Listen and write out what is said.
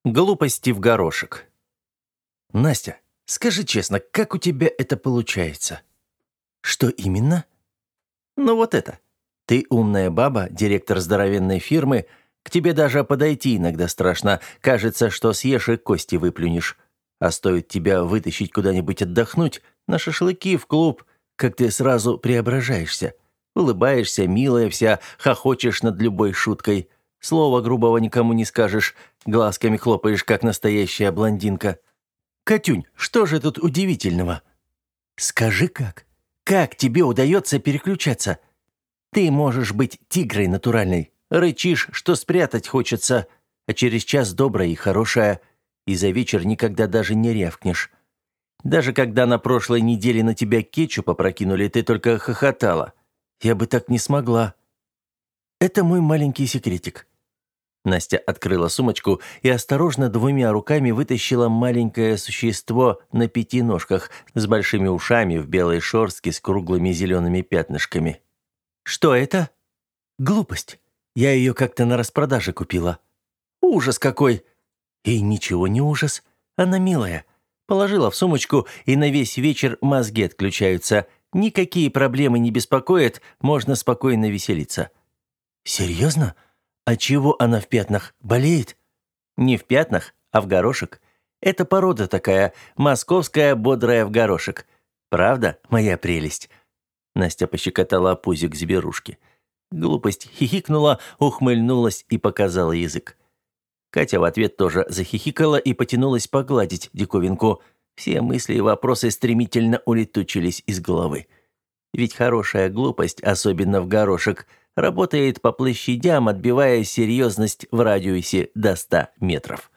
Глупости в горошек. Настя, скажи честно, как у тебя это получается? Что именно? Ну вот это. Ты умная баба, директор здоровенной фирмы, к тебе даже подойти иногда страшно. Кажется, что съешь и кости выплюнешь. А стоит тебя вытащить куда-нибудь отдохнуть, на шашлыки, в клуб, как ты сразу преображаешься. Улыбаешься, милая вся, хохочешь над любой шуткой. Слова грубого никому не скажешь, глазками хлопаешь, как настоящая блондинка. Катюнь, что же тут удивительного? Скажи как? Как тебе удается переключаться? Ты можешь быть тигрой натуральной. Рычишь, что спрятать хочется, а через час добрая и хорошая, и за вечер никогда даже не рявкнешь. Даже когда на прошлой неделе на тебя кетчуп опрокинули, ты только хохотала. Я бы так не смогла. Это мой маленький секретик. Настя открыла сумочку и осторожно двумя руками вытащила маленькое существо на 5 ножках с большими ушами в белой шерстке с круглыми зелеными пятнышками. «Что это?» «Глупость. Я ее как-то на распродаже купила». «Ужас какой!» «И ничего не ужас. Она милая». Положила в сумочку, и на весь вечер мозги отключаются. Никакие проблемы не беспокоят, можно спокойно веселиться. «Серьезно? А чего она в пятнах? Болеет?» «Не в пятнах, а в горошек. Это порода такая, московская бодрая в горошек. Правда, моя прелесть?» Настя пощекотала пузик зверушки. Глупость хихикнула, ухмыльнулась и показала язык. Катя в ответ тоже захихикала и потянулась погладить диковинку. Все мысли и вопросы стремительно улетучились из головы. Ведь хорошая глупость, особенно в горошек, работает по площадям, отбивая серьезность в радиусе до 100 метров.